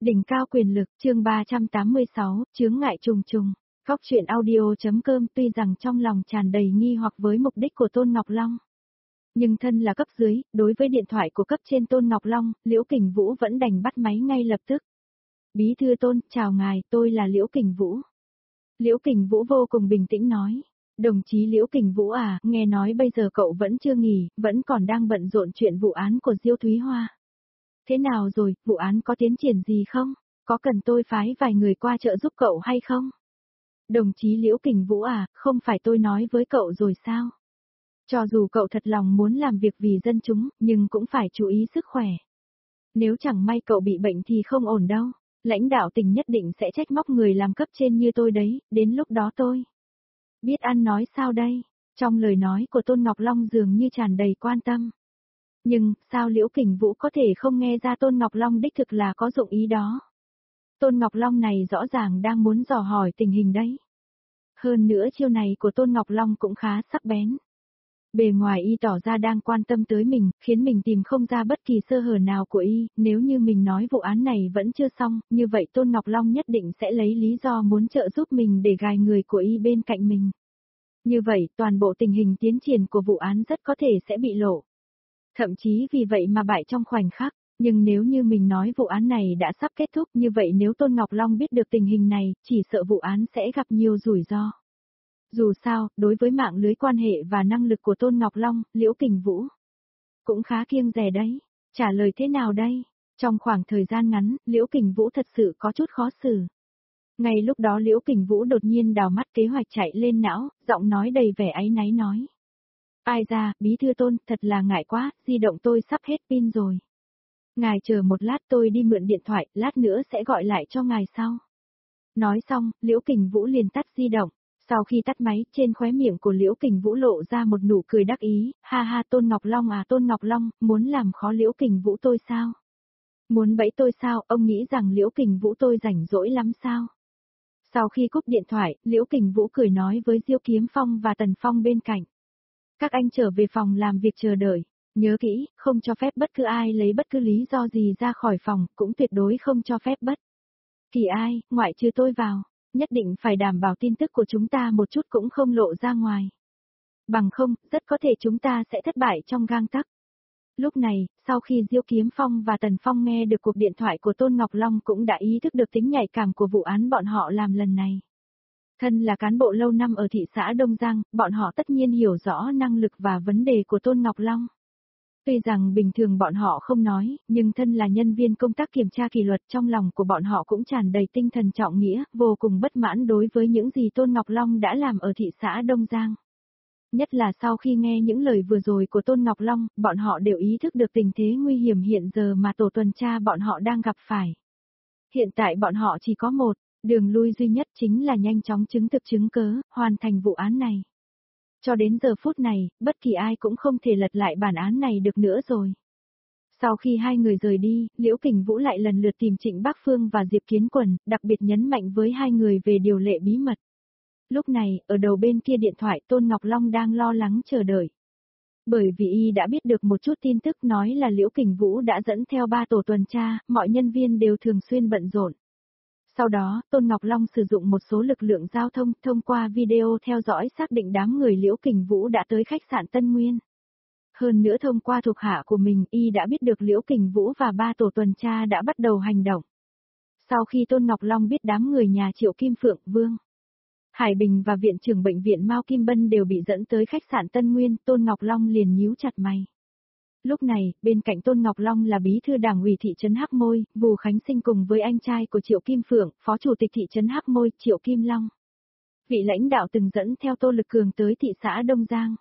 Đỉnh cao quyền lực, chương 386, chướng ngại trùng trùng. Góc truyện audio.com. Tuy rằng trong lòng tràn đầy nghi hoặc với mục đích của Tôn Ngọc Long, nhưng thân là cấp dưới, đối với điện thoại của cấp trên Tôn Ngọc Long, Liễu Kình Vũ vẫn đành bắt máy ngay lập tức. Bí thư Tôn, chào ngài, tôi là Liễu Kình Vũ. Liễu Kình Vũ vô cùng bình tĩnh nói. Đồng chí Liễu Kình Vũ à, nghe nói bây giờ cậu vẫn chưa nghỉ, vẫn còn đang bận rộn chuyện vụ án của Diêu Thúy Hoa. Thế nào rồi, vụ án có tiến triển gì không? Có cần tôi phái vài người qua trợ giúp cậu hay không? Đồng chí Liễu Kình Vũ à, không phải tôi nói với cậu rồi sao? Cho dù cậu thật lòng muốn làm việc vì dân chúng, nhưng cũng phải chú ý sức khỏe. Nếu chẳng may cậu bị bệnh thì không ổn đâu. Lãnh đạo tỉnh nhất định sẽ trách móc người làm cấp trên như tôi đấy, đến lúc đó tôi biết ăn nói sao đây? Trong lời nói của Tôn Ngọc Long dường như tràn đầy quan tâm. Nhưng, sao Liễu Kình Vũ có thể không nghe ra Tôn Ngọc Long đích thực là có dụng ý đó? Tôn Ngọc Long này rõ ràng đang muốn dò hỏi tình hình đấy. Hơn nữa chiêu này của Tôn Ngọc Long cũng khá sắc bén. Bề ngoài y tỏ ra đang quan tâm tới mình, khiến mình tìm không ra bất kỳ sơ hở nào của y, nếu như mình nói vụ án này vẫn chưa xong, như vậy Tôn Ngọc Long nhất định sẽ lấy lý do muốn trợ giúp mình để gài người của y bên cạnh mình. Như vậy, toàn bộ tình hình tiến triển của vụ án rất có thể sẽ bị lộ. Thậm chí vì vậy mà bại trong khoảnh khắc, nhưng nếu như mình nói vụ án này đã sắp kết thúc như vậy nếu Tôn Ngọc Long biết được tình hình này, chỉ sợ vụ án sẽ gặp nhiều rủi ro. Dù sao, đối với mạng lưới quan hệ và năng lực của Tôn Ngọc Long, Liễu Kình Vũ cũng khá kiêng dè đấy. Trả lời thế nào đây? Trong khoảng thời gian ngắn, Liễu Kình Vũ thật sự có chút khó xử. Ngay lúc đó Liễu Kình Vũ đột nhiên đào mắt kế hoạch chạy lên não, giọng nói đầy vẻ áy náy nói. Ai ra, bí thư Tôn, thật là ngại quá, di động tôi sắp hết pin rồi. Ngài chờ một lát tôi đi mượn điện thoại, lát nữa sẽ gọi lại cho ngài sau. Nói xong, Liễu Kình Vũ liền tắt di động. Sau khi tắt máy, trên khóe miệng của Liễu Kình Vũ lộ ra một nụ cười đắc ý, ha ha Tôn Ngọc Long à Tôn Ngọc Long, muốn làm khó Liễu Kình Vũ tôi sao? Muốn bẫy tôi sao, ông nghĩ rằng Liễu Kình Vũ tôi rảnh rỗi lắm sao? Sau khi cúp điện thoại, Liễu Kình Vũ cười nói với Diêu Kiếm Phong và Tần Phong bên cạnh. Các anh trở về phòng làm việc chờ đợi, nhớ kỹ, không cho phép bất cứ ai lấy bất cứ lý do gì ra khỏi phòng, cũng tuyệt đối không cho phép bất kỳ ai, ngoại trừ tôi vào. Nhất định phải đảm bảo tin tức của chúng ta một chút cũng không lộ ra ngoài. Bằng không, rất có thể chúng ta sẽ thất bại trong gang tắc. Lúc này, sau khi Diêu Kiếm Phong và Tần Phong nghe được cuộc điện thoại của Tôn Ngọc Long cũng đã ý thức được tính nhạy cảm của vụ án bọn họ làm lần này. Thân là cán bộ lâu năm ở thị xã Đông Giang, bọn họ tất nhiên hiểu rõ năng lực và vấn đề của Tôn Ngọc Long. Tuy rằng bình thường bọn họ không nói, nhưng thân là nhân viên công tác kiểm tra kỷ luật trong lòng của bọn họ cũng tràn đầy tinh thần trọng nghĩa, vô cùng bất mãn đối với những gì Tôn Ngọc Long đã làm ở thị xã Đông Giang. Nhất là sau khi nghe những lời vừa rồi của Tôn Ngọc Long, bọn họ đều ý thức được tình thế nguy hiểm hiện giờ mà tổ tuần tra bọn họ đang gặp phải. Hiện tại bọn họ chỉ có một đường lui duy nhất chính là nhanh chóng chứng thực chứng cớ, hoàn thành vụ án này. Cho đến giờ phút này, bất kỳ ai cũng không thể lật lại bản án này được nữa rồi. Sau khi hai người rời đi, Liễu Kình Vũ lại lần lượt tìm Trịnh Bác Phương và Diệp Kiến Quần, đặc biệt nhấn mạnh với hai người về điều lệ bí mật. Lúc này, ở đầu bên kia điện thoại Tôn Ngọc Long đang lo lắng chờ đợi. Bởi vì y đã biết được một chút tin tức nói là Liễu Kình Vũ đã dẫn theo 3 tổ tuần tra, mọi nhân viên đều thường xuyên bận rộn. Sau đó, Tôn Ngọc Long sử dụng một số lực lượng giao thông thông qua video theo dõi xác định đám người Liễu Kình Vũ đã tới khách sạn Tân Nguyên. Hơn nữa thông qua thuộc hạ của mình, y đã biết được Liễu Kình Vũ và 3 tổ tuần tra đã bắt đầu hành động. Sau khi Tôn Ngọc Long biết đám người nhà Triệu Kim Phượng, Vương Hải Bình và viện trưởng bệnh viện Mao Kim Bân đều bị dẫn tới khách sạn Tân Nguyên, Tôn Ngọc Long liền nhíu chặt mày. Lúc này, bên cạnh Tôn Ngọc Long là bí thư đảng ủy thị trấn Hắc Môi, Vù Khánh Sinh cùng với anh trai của Triệu Kim Phượng, phó chủ tịch thị trấn Hắc Môi, Triệu Kim Long. Vị lãnh đạo từng dẫn theo Tô Lực Cường tới thị xã Đông Giang.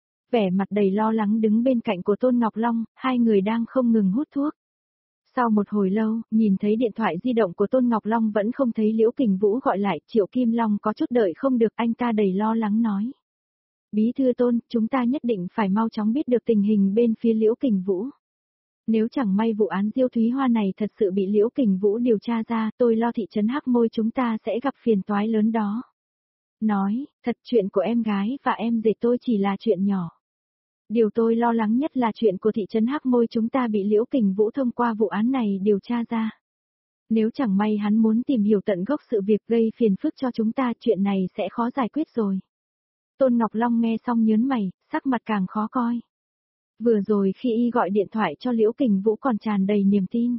Vẻ mặt đầy lo lắng đứng bên cạnh của Tôn Ngọc Long, hai người đang không ngừng hút thuốc. Sau một hồi lâu, nhìn thấy điện thoại di động của Tôn Ngọc Long vẫn không thấy Liễu Kình Vũ gọi lại, Triệu Kim Long có chút đợi không được, anh ta đầy lo lắng nói. Bí thư Tôn, chúng ta nhất định phải mau chóng biết được tình hình bên phía Liễu Kình Vũ. Nếu chẳng may vụ án Diêu Thúy Hoa này thật sự bị Liễu Kình Vũ điều tra ra, tôi lo thị trấn Hắc Môi chúng ta sẽ gặp phiền toái lớn đó. Nói, thật chuyện của em gái và em dệt tôi chỉ là chuyện nhỏ. Điều tôi lo lắng nhất là chuyện của thị trấn Hắc Môi chúng ta bị Liễu Kình Vũ thông qua vụ án này điều tra ra. Nếu chẳng may hắn muốn tìm hiểu tận gốc sự việc gây phiền phức cho chúng ta, chuyện này sẽ khó giải quyết rồi. Tôn Ngọc Long nghe xong nhớn mày, sắc mặt càng khó coi. Vừa rồi khi y gọi điện thoại cho Liễu Kình Vũ còn tràn đầy niềm tin.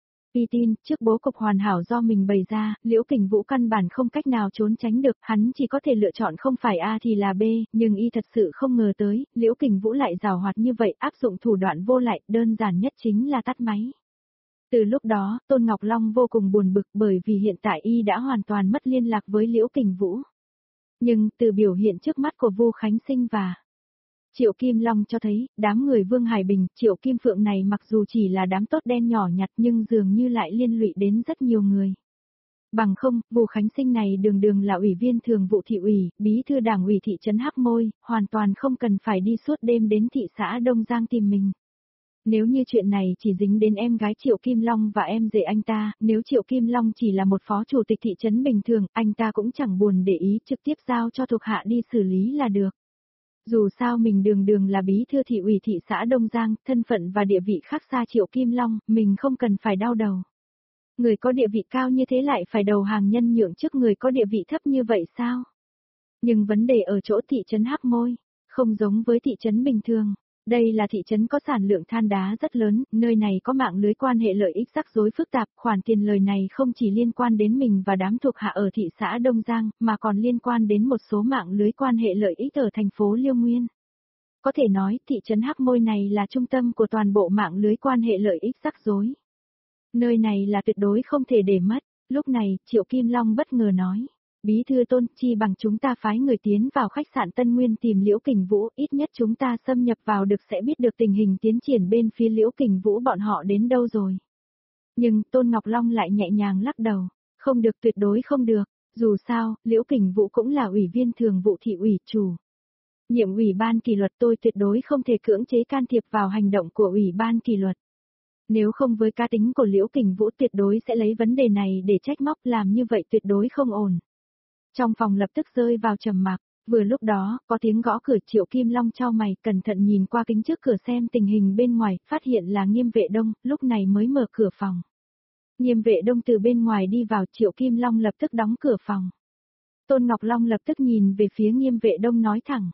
Y tin, trước bố cục hoàn hảo do mình bày ra, Liễu Kình Vũ căn bản không cách nào trốn tránh được, hắn chỉ có thể lựa chọn không phải A thì là B, nhưng y thật sự không ngờ tới, Liễu Kình Vũ lại giàu hoạt như vậy, áp dụng thủ đoạn vô lại, đơn giản nhất chính là tắt máy. Từ lúc đó, Tôn Ngọc Long vô cùng buồn bực bởi vì hiện tại y đã hoàn toàn mất liên lạc với Liễu Kình Vũ. Nhưng, từ biểu hiện trước mắt của Vu Khánh Sinh và Triệu Kim Long cho thấy, đám người Vương Hải Bình, Triệu Kim Phượng này mặc dù chỉ là đám tốt đen nhỏ nhặt nhưng dường như lại liên lụy đến rất nhiều người. Bằng không, Vu Khánh Sinh này đường đường là ủy viên thường vụ thị ủy, bí thư đảng ủy thị trấn Hắc Môi, hoàn toàn không cần phải đi suốt đêm đến thị xã Đông Giang tìm mình. Nếu như chuyện này chỉ dính đến em gái Triệu Kim Long và em rể anh ta, nếu Triệu Kim Long chỉ là một phó chủ tịch thị trấn bình thường, anh ta cũng chẳng buồn để ý, trực tiếp giao cho thuộc hạ đi xử lý là được. Dù sao mình đường đường là bí thư thị ủy thị xã Đông Giang, thân phận và địa vị khác xa Triệu Kim Long, mình không cần phải đau đầu. Người có địa vị cao như thế lại phải đầu hàng nhân nhượng trước người có địa vị thấp như vậy sao? Nhưng vấn đề ở chỗ thị trấn Hắc Môi, không giống với thị trấn bình thường. Đây là thị trấn có sản lượng than đá rất lớn, nơi này có mạng lưới quan hệ lợi ích rắc rối phức tạp, khoản tiền lời này không chỉ liên quan đến mình và đám thuộc hạ ở thị xã Đông Giang, mà còn liên quan đến một số mạng lưới quan hệ lợi ích ở thành phố Liêu Nguyên. Có thể nói, thị trấn Hắc Môi này là trung tâm của toàn bộ mạng lưới quan hệ lợi ích rắc rối. Nơi này là tuyệt đối không thể để mất. Lúc này, Triệu Kim Long bất ngờ nói. Bí thư Tôn, chi bằng chúng ta phái người tiến vào khách sạn Tân Nguyên tìm Liễu Kình Vũ, ít nhất chúng ta xâm nhập vào được sẽ biết được tình hình tiến triển bên phía Liễu Kình Vũ bọn họ đến đâu rồi. Nhưng Tôn Ngọc Long lại nhẹ nhàng lắc đầu, không được, tuyệt đối không được, dù sao, Liễu Kình Vũ cũng là ủy viên thường vụ thị ủy chủ. Nhiệm ủy ban kỷ luật, tôi tuyệt đối không thể cưỡng chế can thiệp vào hành động của ủy ban kỷ luật. Nếu không với cá tính của Liễu Kình Vũ tuyệt đối sẽ lấy vấn đề này để trách móc, làm như vậy tuyệt đối không ổn. Trong phòng lập tức rơi vào trầm mặc, vừa lúc đó, có tiếng gõ cửa. Triệu Kim Long chau mày, cẩn thận nhìn qua kính trước cửa xem tình hình bên ngoài, phát hiện là Nghiêm Vệ Đông, lúc này mới mở cửa phòng. Nghiêm Vệ Đông từ bên ngoài đi vào, Triệu Kim Long lập tức đóng cửa phòng. Tôn Ngọc Long lập tức nhìn về phía Nghiêm Vệ Đông nói thẳng.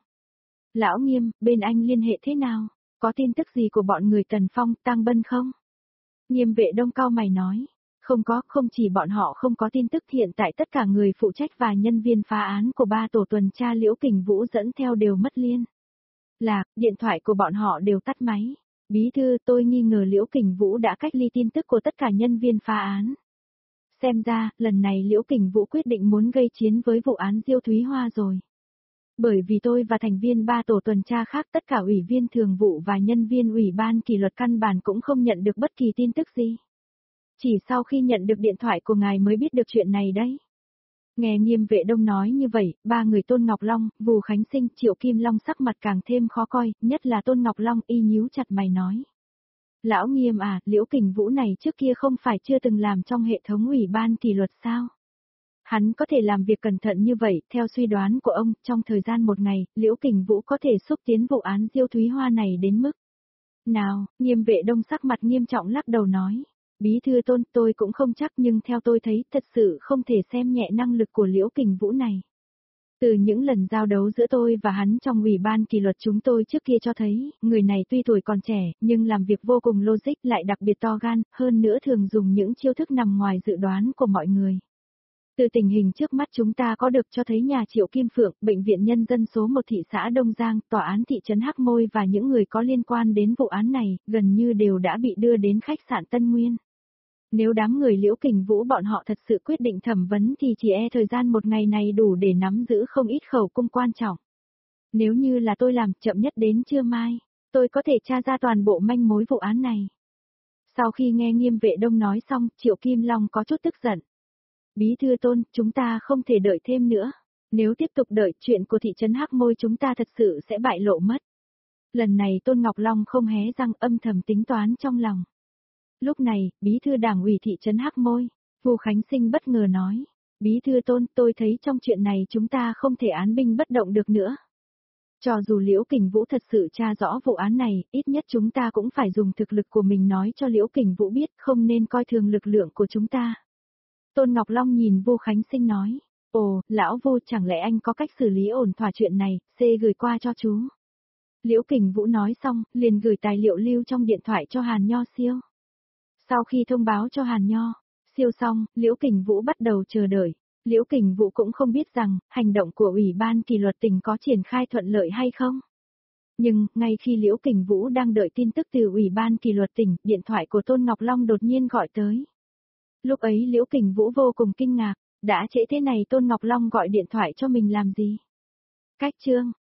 Lão Nghiêm, bên anh liên hệ thế nào? Có tin tức gì của bọn người Tần Phong, Tang Bân không? Nghiêm Vệ Đông cau mày nói. Không có, không chỉ bọn họ không có tin tức, hiện tại tất cả người phụ trách và nhân viên phá án của 3 tổ tuần tra Liễu Kình Vũ dẫn theo đều mất liên lạc, điện thoại của bọn họ đều tắt máy. Bí thư, tôi nghi ngờ Liễu Kình Vũ đã cách ly tin tức của tất cả nhân viên phá án. Xem ra, lần này Liễu Kình Vũ quyết định muốn gây chiến với vụ án Diêu Thúy Hoa rồi. Bởi vì tôi và thành viên 3 tổ tuần tra khác, tất cả ủy viên thường vụ và nhân viên ủy ban kỷ luật căn bản cũng không nhận được bất kỳ tin tức gì. Chỉ sau khi nhận được điện thoại của ngài mới biết được chuyện này đấy. Nghe Nghiêm Vệ Đông nói như vậy, 3 người Tôn Ngọc Long, Vu Khánh Sinh, Triệu Kim Long sắc mặt càng thêm khó coi, nhất là Tôn Ngọc Long y nhíu chặt mày nói. Lão Nghiêm à, Liễu Kình Vũ này trước kia không phải chưa từng làm trong hệ thống ủy ban kỷ luật sao? Hắn có thể làm việc cẩn thận như vậy, theo suy đoán của ông, trong thời gian một ngày, Liễu Kình Vũ có thể xúc tiến vụ án Diêu Thúy Hoa này đến mức nào? Nghiêm Vệ Đông sắc mặt nghiêm trọng lắc đầu nói. Bí thư Tôn, tôi cũng không chắc nhưng theo tôi thấy thật sự không thể xem nhẹ năng lực của Liễu Kình Vũ này. Từ những lần giao đấu giữa tôi và hắn trong ủy ban kỷ luật chúng tôi trước kia cho thấy, người này tuy tuổi còn trẻ, nhưng làm việc vô cùng logic, lại đặc biệt to gan, hơn nữa thường dùng những chiêu thức nằm ngoài dự đoán của mọi người. Từ tình hình trước mắt chúng ta có được cho thấy nhà Triệu Kim Phượng, Bệnh viện Nhân dân số 1 thị xã Đông Giang, tòa án thị trấn Hắc Môi và những người có liên quan đến vụ án này, gần như đều đã bị đưa đến khách sạn Tân Nguyên. Nếu đám người Liễu Kình Vũ bọn họ thật sự quyết định thẩm vấn thì chỉ thời gian một ngày này đủ để nắm giữ không ít khẩu cung quan trọng. Nếu như là tôi làm, chậm nhất đến trưa mai, tôi có thể tra ra toàn bộ manh mối vụ án này. Sau khi nghe Nghiêm Vệ Đông nói xong, Triệu Kim Long có chút tức giận. Bí thư Tôn, chúng ta không thể đợi thêm nữa. Nếu tiếp tục đợi, chuyện của thị trấn Hắc Môi chúng ta thật sự sẽ bại lộ mất. Lần này Tôn Ngọc Long không hé răng, âm thầm tính toán trong lòng. Lúc này, bí thư đảng ủy thị trấn Hắc Môi, Vu Khánh Sinh bất ngờ nói. Bí thư Tôn, tôi thấy trong chuyện này chúng ta không thể án binh bất động được nữa. Cho dù Liễu Kình Vũ thật sự tra rõ vụ án này, ít nhất chúng ta cũng phải dùng thực lực của mình nói cho Liễu Kình Vũ biết, không nên coi thường lực lượng của chúng ta. Tôn Ngọc Long nhìn Vu Khánh Sinh nói. Ồ, lão Vu, chẳng lẽ anh có cách xử lý ổn thỏa chuyện này, gửi qua cho chú. Liễu Kình Vũ nói xong, liền gửi tài liệu lưu trong điện thoại cho Hàn Nho siêu. Sau khi thông báo cho Hàn Nho siêu xong, Liễu Kình Vũ bắt đầu chờ đợi. Liễu Kình Vũ cũng không biết rằng, hành động của Ủy ban kỷ luật tỉnh có triển khai thuận lợi hay không. Nhưng, ngay khi Liễu Kình Vũ đang đợi tin tức từ Ủy ban kỷ luật tỉnh, điện thoại của Tôn Ngọc Long đột nhiên gọi tới. Lúc ấy Liễu Kình Vũ vô cùng kinh ngạc, đã trễ thế này Tôn Ngọc Long gọi điện thoại cho mình làm gì? Cách chương